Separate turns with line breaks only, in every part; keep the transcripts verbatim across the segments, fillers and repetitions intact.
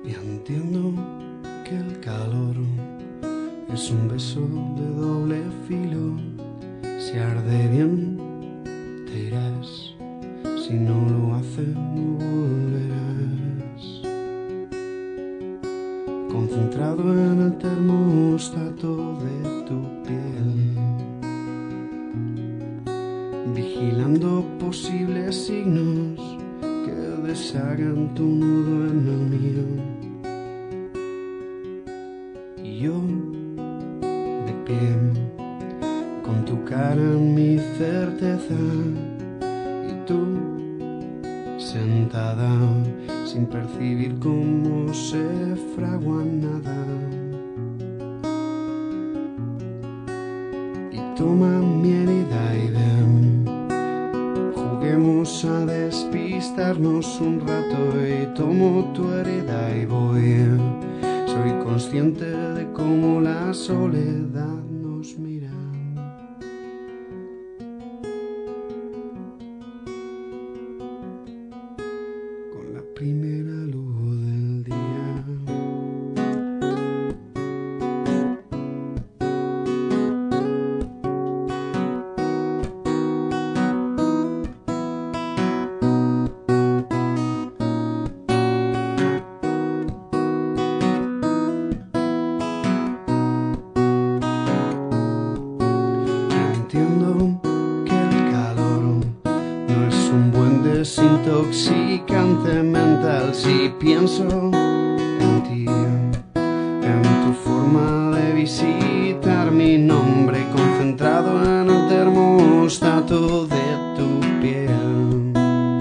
Y entiendo que el calor es un beso de doble filo. Si arde bien, te irás. Si no lo hace, no volverás. Concentrado en el termostato de tu piel, vigilando posibles signos que deshagan tu nudo en el mío. Y yo, de pie, con tu cara en mi certeza, y tú, sentada, sin percibir cómo se fragua nada. Y toma mi herida y ven, juguemos a despistarnos un rato. Y tomo tu herida y voy. Soy consciente de cómo la soledad nos mira. Con la primera luz del día. Entiendo que el calor no es un buen desintoxicante mental. Si pienso en ti, en tu forma de visitar mi nombre, concentrado en el termostato de tu piel,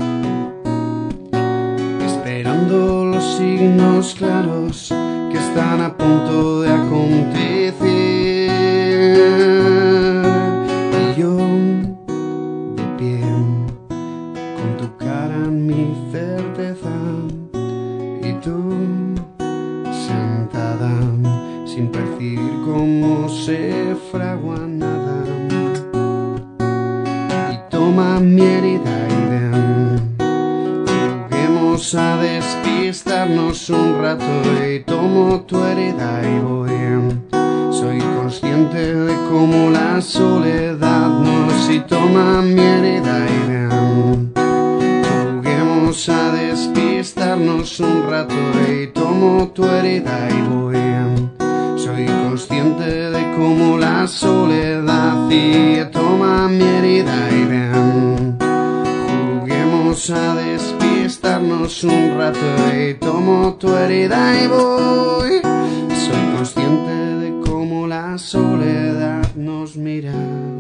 esperando los signos claros que están a punto de acontecer. Yo, de pie, con tu cara en mi certeza, y tú, sentada, sin percibir cómo se fragua nada. Y toma mi herida y ven, juguemos a despistarnos un rato. Y tomo tu herida y voy. Soy consciente de cómo la soledad nos... Y toma mi herida y ven, juguemos a despistarnos un rato. Y tomo tu herida y voy. Soy consciente de cómo la soledad... Y toma mi herida y ven, juguemos a despistarnos un rato. Y tomo tu herida y voy. Soy consciente de cómo la soledad nos mira.